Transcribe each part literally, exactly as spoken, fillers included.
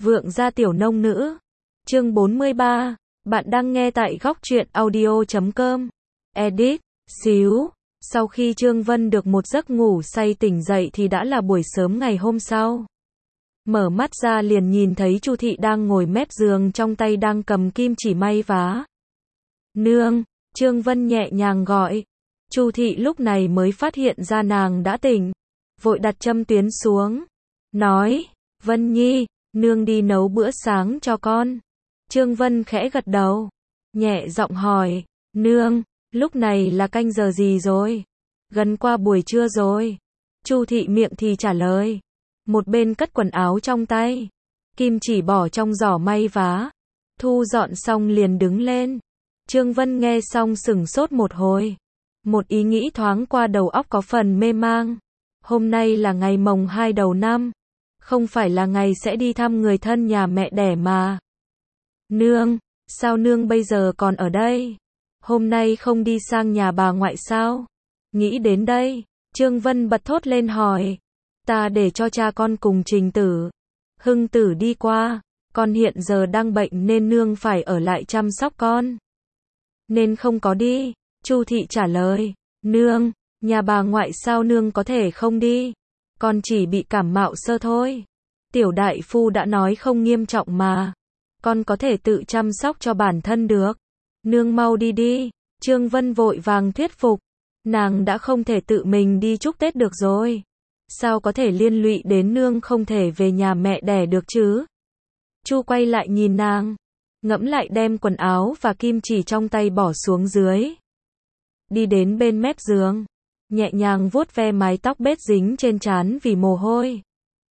Vượng gia tiểu nông nữ. Chương bốn mươi ba. Bạn đang nghe tại góc truyện audio chấm com. Edit. Xíu. Sau khi Trương Vân được một giấc ngủ say tỉnh dậy thì đã là buổi sớm ngày hôm sau. Mở mắt ra liền nhìn thấy Chu Thị đang ngồi mép giường, trong tay đang cầm kim chỉ may vá. Nương, Trương Vân nhẹ nhàng gọi. Chu Thị lúc này mới phát hiện ra nàng đã tỉnh, vội đặt châm tuyến xuống, nói, Vân Nhi, nương đi nấu bữa sáng cho con. Trương Vân khẽ gật đầu, nhẹ giọng hỏi, nương, lúc này là canh giờ gì rồi? Gần qua buổi trưa rồi. Chu Thị miệng thì trả lời, một bên cất quần áo trong tay, kim chỉ bỏ trong giỏ may vá, thu dọn xong liền đứng lên. Trương Vân nghe xong sửng sốt một hồi, một ý nghĩ thoáng qua đầu óc có phần mê mang. Hôm nay là ngày mồng hai đầu năm, không phải là ngày sẽ đi thăm người thân nhà mẹ đẻ mà. Nương, sao nương bây giờ còn ở đây? Hôm nay không đi sang nhà bà ngoại sao? Nghĩ đến đây, Trương Vân bật thốt lên hỏi, ta để cho cha con cùng Trình Tử, Hưng Tử đi qua, con hiện giờ đang bệnh nên nương phải ở lại chăm sóc con, nên không có đi. Chu Thị trả lời, nương, nhà bà ngoại sao nương có thể không đi? Con chỉ bị cảm mạo sơ thôi. Tiểu đại phu đã nói không nghiêm trọng mà. Con có thể tự chăm sóc cho bản thân được. Nương mau đi đi. Trương Vân vội vàng thuyết phục. Nàng đã không thể tự mình đi chúc Tết được rồi. Sao có thể liên lụy đến nương không thể về nhà mẹ đẻ được chứ? Chu quay lại nhìn nàng, ngẫm lại đem quần áo và kim chỉ trong tay bỏ xuống dưới. Đi đến bên mép giường, nhẹ nhàng vuốt ve mái tóc bết dính trên trán vì mồ hôi.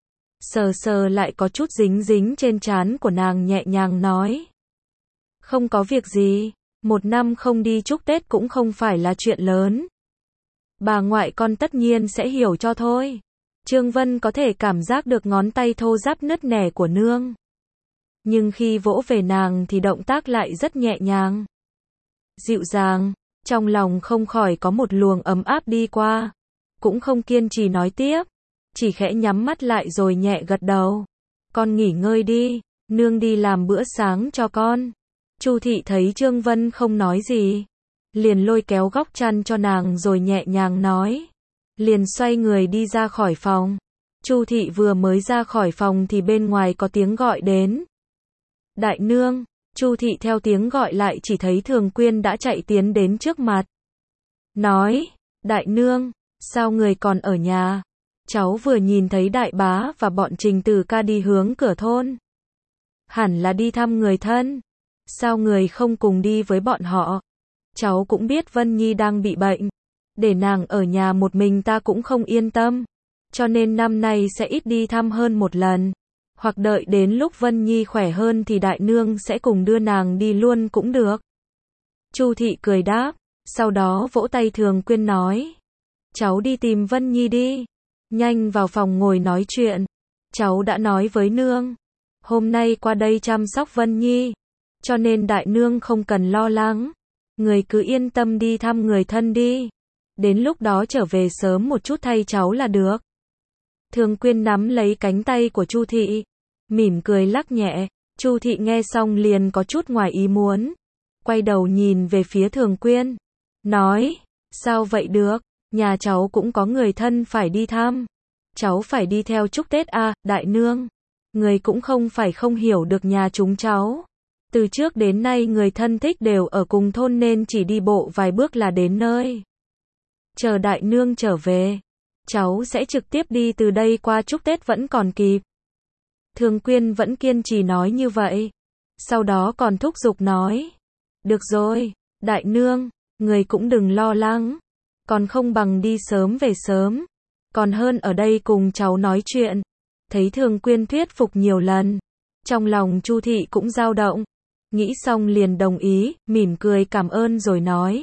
Sờ sờ lại có chút dính dính trên trán của nàng, nhẹ nhàng nói, không có việc gì, một năm không đi chúc Tết cũng không phải là chuyện lớn. Bà ngoại con tất nhiên sẽ hiểu cho thôi. Trương Vân có thể cảm giác được ngón tay thô ráp nứt nẻ của nương. Nhưng khi vỗ về nàng thì động tác lại rất nhẹ nhàng, dịu dàng. Trong lòng không khỏi có một luồng ấm áp đi qua, cũng không kiên trì nói tiếp, chỉ khẽ nhắm mắt lại rồi nhẹ gật đầu. Con nghỉ ngơi đi, nương đi làm bữa sáng cho con. Chu Thị thấy Trương Vân không nói gì, liền lôi kéo góc chăn cho nàng rồi nhẹ nhàng nói, liền xoay người đi ra khỏi phòng. Chu Thị vừa mới ra khỏi phòng thì bên ngoài có tiếng gọi đến. Đại nương. Chu Thị theo tiếng gọi lại chỉ thấy Thường Quyên đã chạy tiến đến trước mặt. Nói, đại nương, sao người còn ở nhà? Cháu vừa nhìn thấy đại bá và bọn Trình Tử ca đi hướng cửa thôn. Hẳn là đi thăm người thân. Sao người không cùng đi với bọn họ? Cháu cũng biết Vân Nhi đang bị bệnh. Để nàng ở nhà một mình ta cũng không yên tâm. Cho nên năm nay sẽ ít đi thăm hơn một lần. Hoặc đợi đến lúc Vân Nhi khỏe hơn thì đại nương sẽ cùng đưa nàng đi luôn cũng được. Chu Thị cười đáp, sau đó vỗ tay Thường Quyên nói, cháu đi tìm Vân Nhi đi, nhanh vào phòng ngồi nói chuyện. Cháu đã nói với nương, hôm nay qua đây chăm sóc Vân Nhi, cho nên đại nương không cần lo lắng, người cứ yên tâm đi thăm người thân đi, đến lúc đó trở về sớm một chút thay cháu là được. Thường Quyên nắm lấy cánh tay của Chu Thị, mỉm cười lắc nhẹ. Chu Thị nghe xong liền có chút ngoài ý muốn, quay đầu nhìn về phía Thường Quyên, nói, sao vậy được, nhà cháu cũng có người thân phải đi thăm, cháu phải đi theo chúc Tết à, đại nương, người cũng không phải không hiểu được nhà chúng cháu, từ trước đến nay người thân thích đều ở cùng thôn nên chỉ đi bộ vài bước là đến nơi. Chờ đại nương trở về, cháu sẽ trực tiếp đi từ đây qua chúc Tết vẫn còn kịp. Thường Quyên vẫn kiên trì nói như vậy, sau đó còn thúc giục nói, được rồi, đại nương, người cũng đừng lo lắng, còn không bằng đi sớm về sớm, còn hơn ở đây cùng cháu nói chuyện. Thấy Thường Quyên thuyết phục nhiều lần, trong lòng Chu Thị cũng dao động, nghĩ xong liền đồng ý, mỉm cười cảm ơn rồi nói,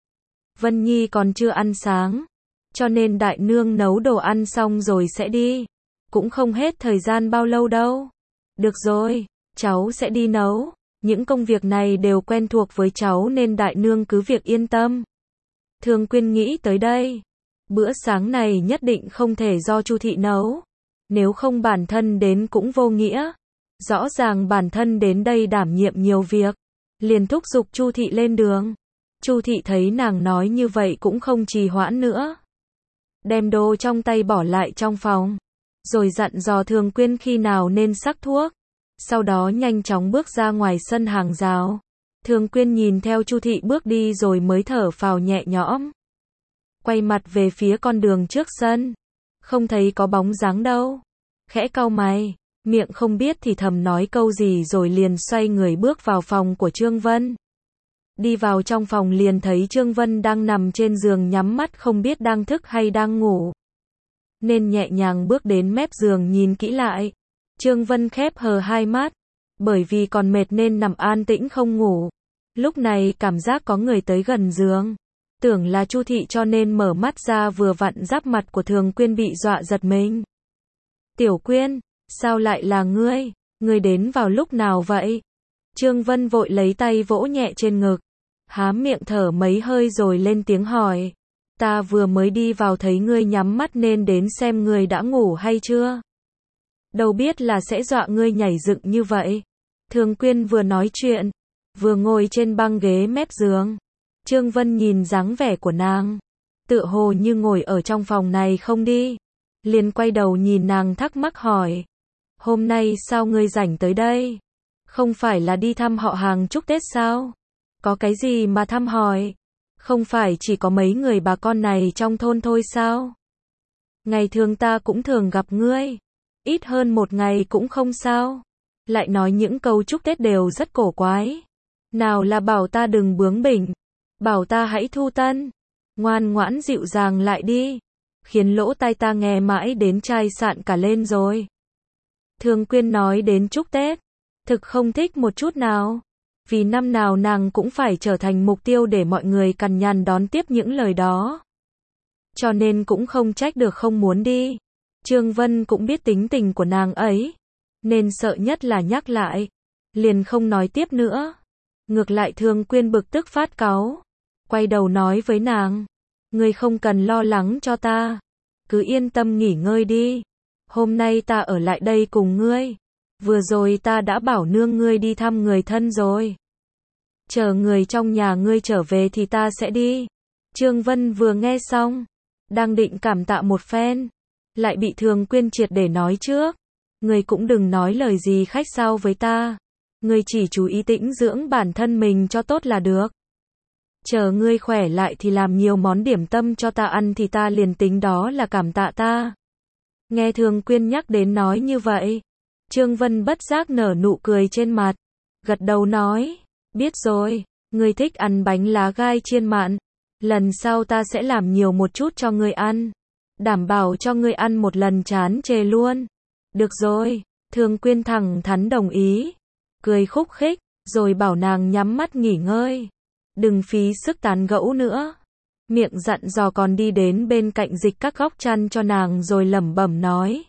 Vân Nhi còn chưa ăn sáng, cho nên đại nương nấu đồ ăn xong rồi sẽ đi, cũng không hết thời gian bao lâu đâu. Được rồi, cháu sẽ đi nấu, những công việc này đều quen thuộc với cháu nên đại nương cứ việc yên tâm. Thường Quyên nghĩ tới đây, bữa sáng này nhất định không thể do Chu Thị nấu, nếu không bản thân đến cũng vô nghĩa, Rõ ràng bản thân đến đây đảm nhiệm nhiều việc, liền thúc giục Chu thị lên đường. Chu thị thấy nàng nói như vậy cũng không trì hoãn nữa, đem đồ trong tay bỏ lại trong phòng, rồi dặn dò Thường Quyên khi nào nên sắc thuốc. Sau đó nhanh chóng bước ra ngoài sân hàng rào. Thường Quyên nhìn theo Chu thị bước đi rồi mới thở phào nhẹ nhõm. Quay mặt về phía con đường trước sân, không thấy có bóng dáng đâu. Khẽ cau mày, miệng không biết thì thầm nói câu gì rồi liền xoay người bước vào phòng của Trương Vân. Đi vào trong phòng liền thấy Trương Vân đang nằm trên giường nhắm mắt không biết đang thức hay đang ngủ. Nên nhẹ nhàng bước đến mép giường nhìn kỹ lại. Trương Vân khép hờ hai mắt, bởi vì còn mệt nên nằm an tĩnh không ngủ. Lúc này cảm giác có người tới gần giường, tưởng là Chu thị cho nên mở mắt ra vừa vặn giáp mặt của Thường Quyên bị dọa giật mình. Tiểu Quyên, sao lại là ngươi? Ngươi đến vào lúc nào vậy? Trương Vân vội lấy tay vỗ nhẹ trên ngực, há miệng thở mấy hơi rồi lên tiếng hỏi. Ta vừa mới đi vào thấy ngươi nhắm mắt nên đến xem ngươi đã ngủ hay chưa. Đâu biết là sẽ dọa ngươi nhảy dựng như vậy. Thường Quyên vừa nói chuyện, vừa ngồi trên băng ghế mép giường. Trương Vân nhìn dáng vẻ của nàng, tựa hồ như ngồi ở trong phòng này không đi. Liền quay đầu nhìn nàng thắc mắc hỏi. Hôm nay sao ngươi rảnh tới đây? Không phải là đi thăm họ hàng chúc Tết sao? Có cái gì mà thăm hỏi? Không phải chỉ có mấy người bà con này trong thôn thôi sao? Ngày thường ta cũng thường gặp ngươi. Ít hơn một ngày cũng không sao. Lại nói những câu chúc Tết đều rất cổ quái. Nào là bảo ta đừng bướng bỉnh, bảo ta hãy thu tân, ngoan ngoãn dịu dàng lại đi, khiến lỗ tai ta nghe mãi đến chai sạn cả lên rồi. Thường Quyên nói đến chúc Tết, thực không thích một chút nào, vì năm nào nàng cũng phải trở thành mục tiêu để mọi người cằn nhằn đón tiếp những lời đó. Cho nên cũng không trách được không muốn đi. Trương Vân cũng biết tính tình của nàng ấy, nên sợ nhất là nhắc lại, liền không nói tiếp nữa. Ngược lại Thường Quyên bực tức phát cáu, quay đầu nói với nàng, ngươi không cần lo lắng cho ta, cứ yên tâm nghỉ ngơi đi. Hôm nay ta ở lại đây cùng ngươi, vừa rồi ta đã bảo nương ngươi đi thăm người thân rồi. Chờ người trong nhà ngươi trở về thì ta sẽ đi. Trương Vân vừa nghe xong, đang định cảm tạ một phen, lại bị Thường Quyên triệt để nói trước. Ngươi cũng đừng nói lời gì khách sáo với ta. Ngươi chỉ chú ý tĩnh dưỡng bản thân mình cho tốt là được. Chờ ngươi khỏe lại thì làm nhiều món điểm tâm cho ta ăn thì ta liền tính đó là cảm tạ ta. Nghe Thường Quyên nhắc đến nói như vậy, Trương Vân bất giác nở nụ cười trên mặt, gật đầu nói, biết rồi, ngươi thích ăn bánh lá gai chiên mặn, lần sau ta sẽ làm nhiều một chút cho ngươi ăn, đảm bảo cho ngươi ăn một lần chán chê luôn. Được rồi, Thường Quyên thẳng thắn đồng ý, cười khúc khích, rồi bảo nàng nhắm mắt nghỉ ngơi, đừng phí sức tán gẫu nữa. Miệng dặn dò còn đi đến bên cạnh dịch các góc chăn cho nàng rồi lẩm bẩm nói.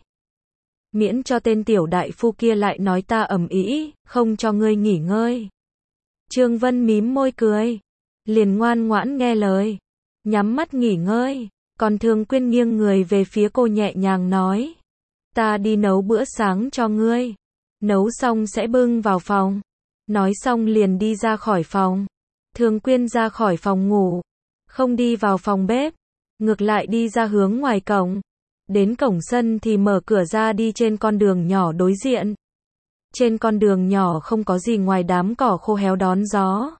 Miễn cho tên tiểu đại phu kia lại nói ta ầm ĩ, không cho ngươi nghỉ ngơi. Trương Vân mím môi cười, liền ngoan ngoãn nghe lời, nhắm mắt nghỉ ngơi, còn Thường Quyên nghiêng người về phía cô nhẹ nhàng nói. Ta đi nấu bữa sáng cho ngươi, nấu xong sẽ bưng vào phòng. Nói xong liền đi ra khỏi phòng. Thường Quyên ra khỏi phòng ngủ, không đi vào phòng bếp, ngược lại đi ra hướng ngoài cổng. Đến cổng sân thì mở cửa ra đi trên con đường nhỏ đối diện. Trên con đường nhỏ không có gì ngoài đám cỏ khô héo đón gió.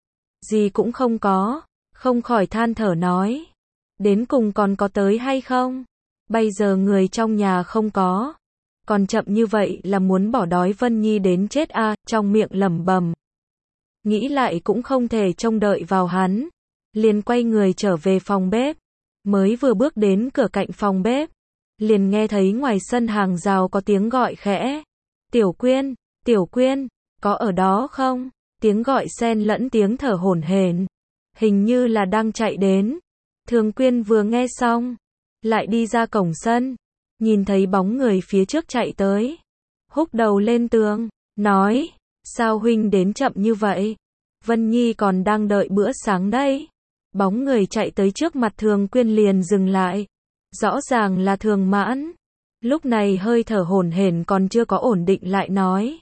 Gì cũng không có, không khỏi than thở nói. Đến cùng còn có tới hay không? Bây giờ người trong nhà không có. Còn chậm như vậy là muốn bỏ đói Vân Nhi đến chết à, trong miệng lẩm bẩm. Nghĩ lại cũng không thể trông đợi vào hắn. Liền quay người trở về phòng bếp. Mới vừa bước đến cửa cạnh phòng bếp, liền nghe thấy ngoài sân hàng rào có tiếng gọi khẽ. Tiểu Quyên, Tiểu Quyên, có ở đó không? Tiếng gọi xen lẫn tiếng thở hổn hển, hình như là đang chạy đến. Thường Quyên vừa nghe xong, lại đi ra cổng sân, nhìn thấy bóng người phía trước chạy tới, húc đầu lên tường, nói, sao huynh đến chậm như vậy? Vân Nhi còn đang đợi bữa sáng đây. Bóng người chạy tới trước mặt Thường Quyên liền dừng lại, rõ ràng là Thường Mãn. Lúc này hơi thở hổn hển còn chưa có ổn định lại nói.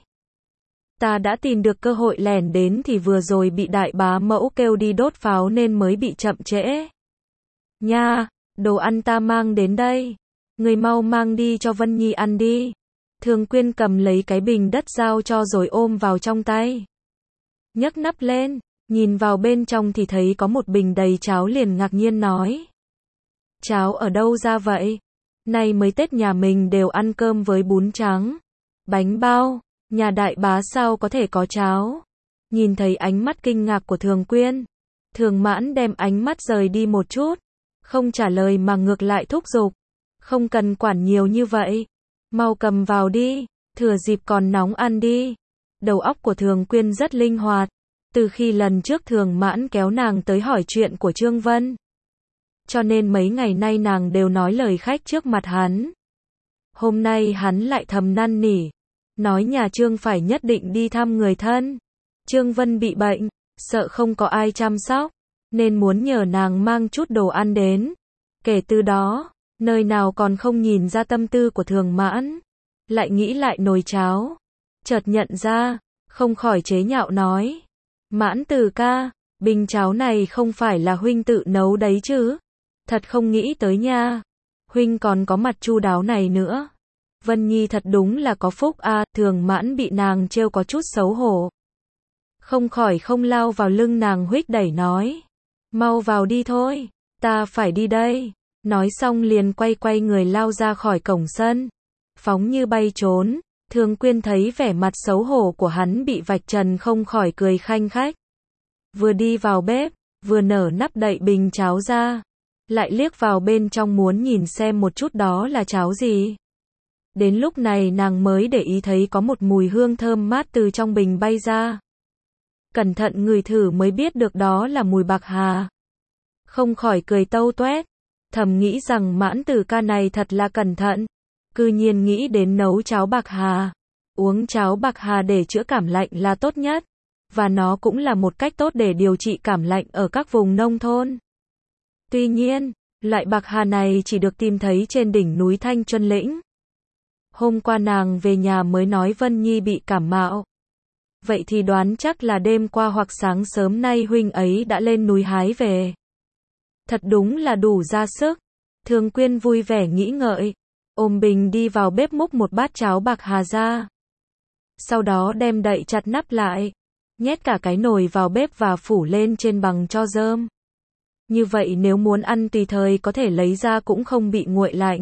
Ta đã tìm được cơ hội lẻn đến thì vừa rồi bị đại bá mẫu kêu đi đốt pháo nên mới bị chậm trễ. Nha, đồ ăn ta mang đến đây. Người mau mang đi cho Vân Nhi ăn đi. Thường Quyên cầm lấy cái bình đất giao cho rồi ôm vào trong tay. Nhấc nắp lên, nhìn vào bên trong thì thấy có một bình đầy cháo liền ngạc nhiên nói. Cháo ở đâu ra vậy? Nay mới Tết nhà mình đều ăn cơm với bún trắng, bánh bao, nhà đại bá sao có thể có cháo? Nhìn thấy ánh mắt kinh ngạc của Thường Quyên, Thường Mãn đem ánh mắt rời đi một chút, không trả lời mà ngược lại thúc giục. Không cần quản nhiều như vậy, mau cầm vào đi, thừa dịp còn nóng ăn đi. Đầu óc của Thường Quyên rất linh hoạt, từ khi lần trước Thường Mãn kéo nàng tới hỏi chuyện của Trương Vân. Cho nên mấy ngày nay nàng đều nói lời khách trước mặt hắn. Hôm nay hắn lại thầm năn nỉ, nói nhà Trương phải nhất định đi thăm người thân. Trương Vân bị bệnh, sợ không có ai chăm sóc, nên muốn nhờ nàng mang chút đồ ăn đến. Kể từ đó, nơi nào còn không nhìn ra tâm tư của Thường Mãn. Lại nghĩ lại nồi cháo, chợt nhận ra, không khỏi chế nhạo nói. Mãn Từ ca, bình cháo này không phải là huynh tự nấu đấy chứ? Thật không nghĩ tới nha. Huynh còn có mặt chu đáo này nữa. Vân Nhi thật đúng là có phúc a. À, Thường Mãn bị nàng trêu có chút xấu hổ. Không khỏi không lao vào lưng nàng huých đẩy nói. Mau vào đi thôi, ta phải đi đây. Nói xong liền quay quay người lao ra khỏi cổng sân. Phóng như bay trốn. Thường Quyên thấy vẻ mặt xấu hổ của hắn bị vạch trần không khỏi cười khanh khách. Vừa đi vào bếp, vừa nở nắp đậy bình cháo ra. Lại liếc vào bên trong muốn nhìn xem một chút đó là cháo gì. Đến lúc này nàng mới để ý thấy có một mùi hương thơm mát từ trong bình bay ra. Cẩn thận ngửi thử mới biết được đó là mùi bạc hà. Không khỏi cười tâu tuét, thầm nghĩ rằng Mãn Từ ca này thật là cẩn thận. Cư nhiên nghĩ đến nấu cháo bạc hà. Uống cháo bạc hà để chữa cảm lạnh là tốt nhất. Và nó cũng là một cách tốt để điều trị cảm lạnh ở các vùng nông thôn. Tuy nhiên, loại bạc hà này chỉ được tìm thấy trên đỉnh núi Thanh Chuân Lĩnh. Hôm qua nàng về nhà mới nói Vân Nhi bị cảm mạo. Vậy thì đoán chắc là đêm qua hoặc sáng sớm nay huynh ấy đã lên núi hái về. Thật đúng là đủ ra sức. Thường Quyên vui vẻ nghĩ ngợi, ôm bình đi vào bếp múc một bát cháo bạc hà ra. Sau đó đem đậy chặt nắp lại, nhét cả cái nồi vào bếp và phủ lên trên bằng cho rơm. Như vậy nếu muốn ăn tùy thời có thể lấy ra cũng không bị nguội lạnh.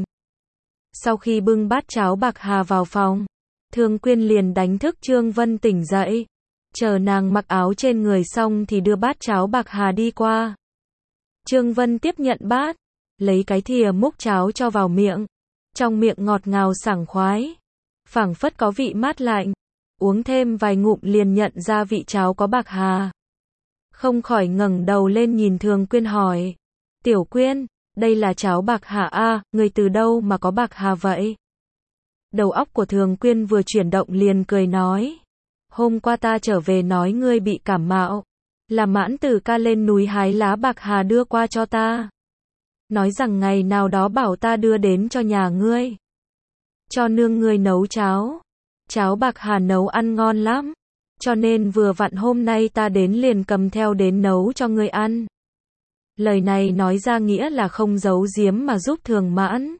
Sau khi bưng bát cháo bạc hà vào phòng, Thường Quyên liền đánh thức Trương Vân tỉnh dậy. Chờ nàng mặc áo trên người xong thì đưa bát cháo bạc hà đi qua. Trương Vân tiếp nhận bát, lấy cái thìa múc cháo cho vào miệng. Trong miệng ngọt ngào sảng khoái, phảng phất có vị mát lạnh. Uống thêm vài ngụm liền nhận ra vị cháo có bạc hà. Không khỏi ngẩng đầu lên nhìn Thường Quyên hỏi. Tiểu Quyên, đây là cháo bạc hà a, à, người từ đâu mà có bạc hà vậy? Đầu óc của Thường Quyên vừa chuyển động liền cười nói. Hôm qua ta trở về nói ngươi bị cảm mạo. Là Mãn Từ ca lên núi hái lá bạc hà đưa qua cho ta. Nói rằng ngày nào đó bảo ta đưa đến cho nhà ngươi. Cho nương ngươi nấu cháo. Cháo bạc hà nấu ăn ngon lắm. Cho nên vừa vặn hôm nay ta đến liền cầm theo đến nấu cho ngươi ăn. Lời này nói ra nghĩa là không giấu giếm mà giúp Thường Mãn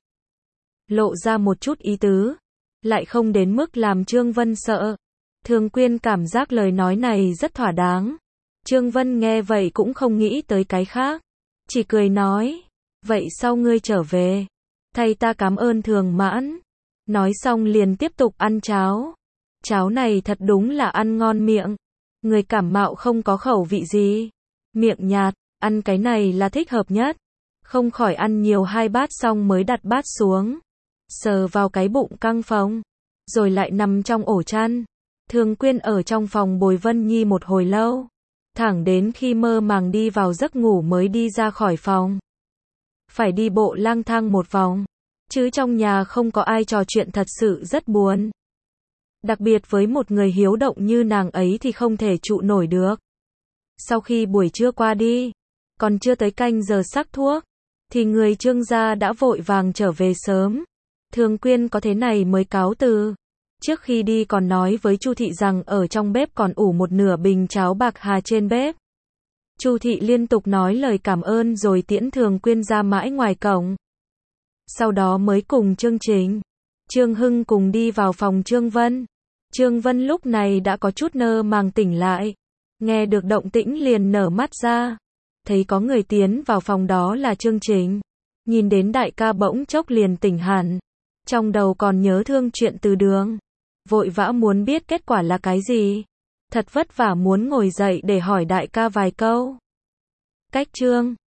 lộ ra một chút ý tứ, lại không đến mức làm Trương Vân sợ. Thường Quyên cảm giác lời nói này rất thỏa đáng. Trương Vân nghe vậy cũng không nghĩ tới cái khác, chỉ cười nói, vậy sau ngươi trở về, thầy ta cảm ơn Thường Mãn. Nói xong liền tiếp tục ăn cháo. Cháo này thật đúng là ăn ngon miệng. Người cảm mạo không có khẩu vị gì, miệng nhạt, ăn cái này là thích hợp nhất. Không khỏi ăn nhiều hai bát xong mới đặt bát xuống, sờ vào cái bụng căng phồng, rồi lại nằm trong ổ chăn. Thường Quyên ở trong phòng bồi Vân Nhi một hồi lâu, thẳng đến khi mơ màng đi vào giấc ngủ mới đi ra khỏi phòng. Phải đi bộ lang thang một vòng, chứ trong nhà không có ai trò chuyện thật sự rất buồn. Đặc biệt với một người hiếu động như nàng ấy thì không thể trụ nổi được. Sau khi buổi trưa qua đi, còn chưa tới canh giờ sắc thuốc, thì người Trương gia đã vội vàng trở về sớm. Thường Quyên có thế này mới cáo từ. Trước khi đi còn nói với Chu thị rằng ở trong bếp còn ủ một nửa bình cháo bạc hà trên bếp. Chu thị liên tục nói lời cảm ơn rồi tiễn Thường Quyên ra mãi ngoài cổng. Sau đó mới cùng Trương Chính, Trương Hưng cùng đi vào phòng Trương Vân. Trương Vân lúc này đã có chút nơ màng tỉnh lại. Nghe được động tĩnh liền nở mắt ra. Thấy có người tiến vào phòng đó là Trương Chính. Nhìn đến đại ca bỗng chốc liền tỉnh hẳn. Trong đầu còn nhớ thương chuyện từ đường. Vội vã muốn biết kết quả là cái gì. Thật vất vả muốn ngồi dậy để hỏi đại ca vài câu. Cách Trương